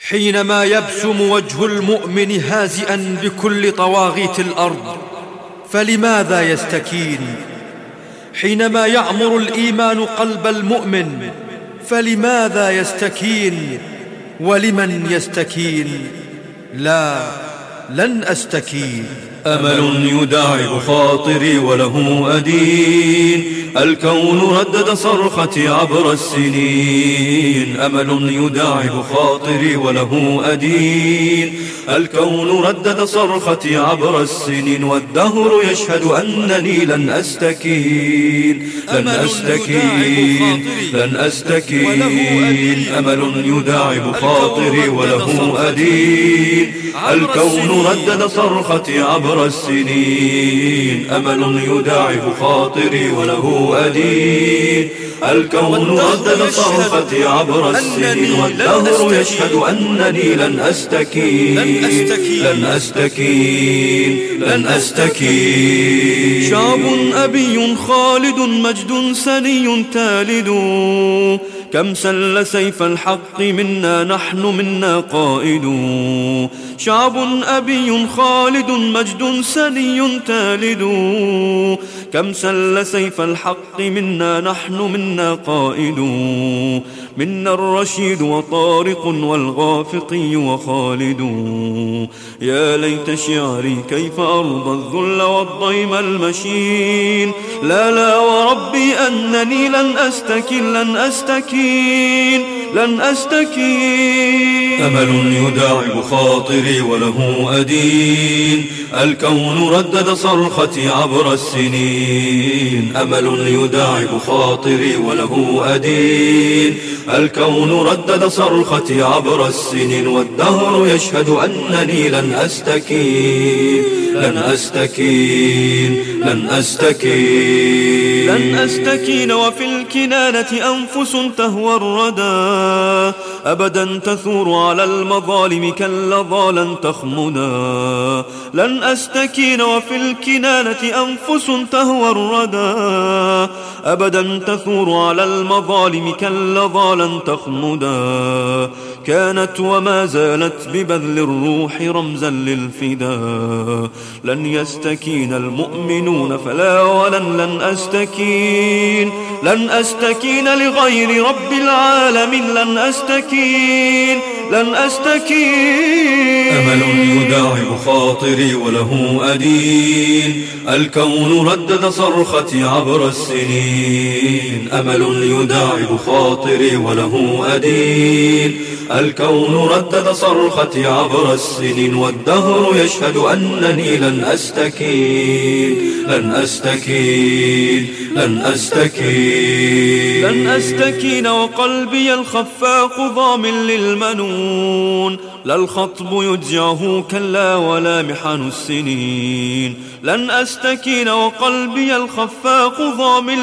حينما يبسم وجه المؤمن هازئا بكل طواغيت الأرض، فلماذا يستكين؟ حينما يعمر الإيمان قلب المؤمن، فلماذا يستكين؟ ولمن يستكين؟ لا، لن أستكين. أمل يداعب خاطري وله أدين، الكون ردد صرختي عبر السنين. أمل يداعب خاطري وله أدين، الكون ردد صرختي عبر السنين. والدهر يشهد أنني لن أستكين، لن أستكين، لن أستكين. أمل يداعب خاطري وله أدين، الكون ردد صرختي عبر السنين. أمل يداعب خاطري وله أدين، الكون ردد صرختي عبر السنين. والدهر يشهد أنني لن أستكين، لن أستكين، لن أستكين. شعب أبي خالد مجد سني تالد، كم سل سيف الحق منا نحن منا قائد. شعب أبي خالد مجد سني تالد، كم سل سيف الحق منا نحن منا قائد. منا الرشيد وطارق والغافقي وخالد. يا ليت شعري كيف أرضى الذل والضيم المشين. لا لا وربي أنني لن أستكين، لن أستكين، لن أستكين. أمل يداعب خاطري وله أدين، الكون ردد صرختي عبر السنين. أمل يداعب خاطري وله أدين، الكون ردد صرختي عبر السنين. والدهر يشهد أنني لن أستكين، لن أستكين، لن أستكين، لن أستكين. وفي الكنانة أنفس تهوى الردى، أبدا تثور على المظالم كاللظى لن تخمدا. لن أستكين. وفي الكنانة أنفس تهوى الردى، أبدا تثور على المظالم كاللظى لن تخمدا. كانت وما زالت ببذل الروح رمزا للفداء. لن يستكين المؤمنون فلا لن أستكين، لن أستكين لغير رب العالمين. لن أستكين، لن أستكين. أمل يداعب خاطري وله أدين، الكون ردد صرختي عبر السنين. أمل يداعب خاطري وله أدين، الكون ردد صرختي عبر السنين. والدهر يشهد أنني لن أستكين، لن أستكين، لن أستكين، لن أستكين. وقلبي الخفاق ضامن للمنون، لا الخطب يجعه كلا ولا محن السنين. لن أستكين. وقلبي الخفاق ضامن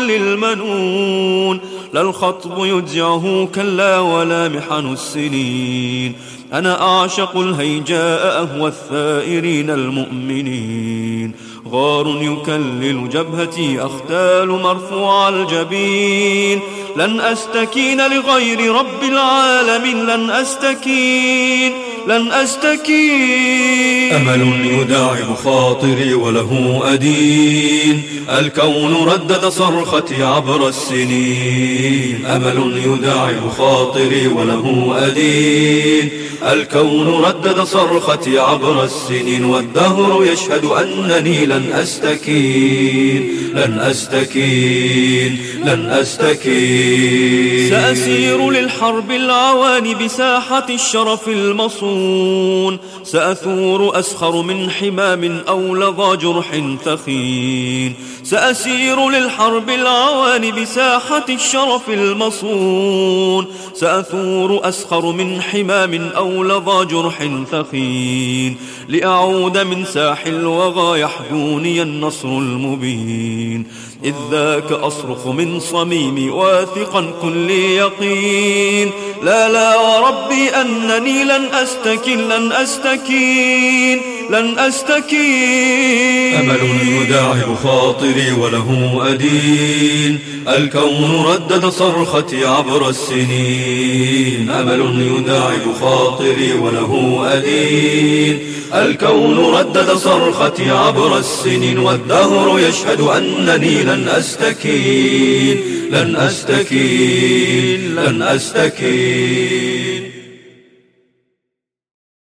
للمنون، لا الخطب يجعه كلا ولا محن السنين. أنا أعشق الهيجاء أهوى الثائرين المؤمنين. غار يكلل جبهتي أختال مرفوع الجبين. لن أستكين لغير رب العالمين. لن أستكين، لن أستكين. أمل يداعب خاطري وله أدين، الكون ردد صرختي عبر السنين. أمل يداعب خاطري وله أدين، الكون ردد صرختي عبر السنين. والدهر يشهد أنني لن أستكين، لن أستكين، لن أستكين. سأسير للحرب العواني بساحة الشرف المصون. سأثور أسخر من حمام أو لظى جرح ثخين. سأسير للحرب العواني بساحة الشرف المصون. سأثور أسخر من حمام أو لظى جرح ثخين. لأعود من ساح الوغى يحدوني النصر المبين. إذ ذاك أصرخ من صميمي واثقا كل يقين. لا لا وربي أنني لن أستكين، لن أستكين، لن أستكين. أمل يداعب خاطري وله أدين، الكون ردد صرختي عبر السنين. أمل يداعب خاطري وله أدين، الكون ردد صرختي عبر السنين. والدهر يشهد أنني لن أستكين، لن أستكين، لن أستكين.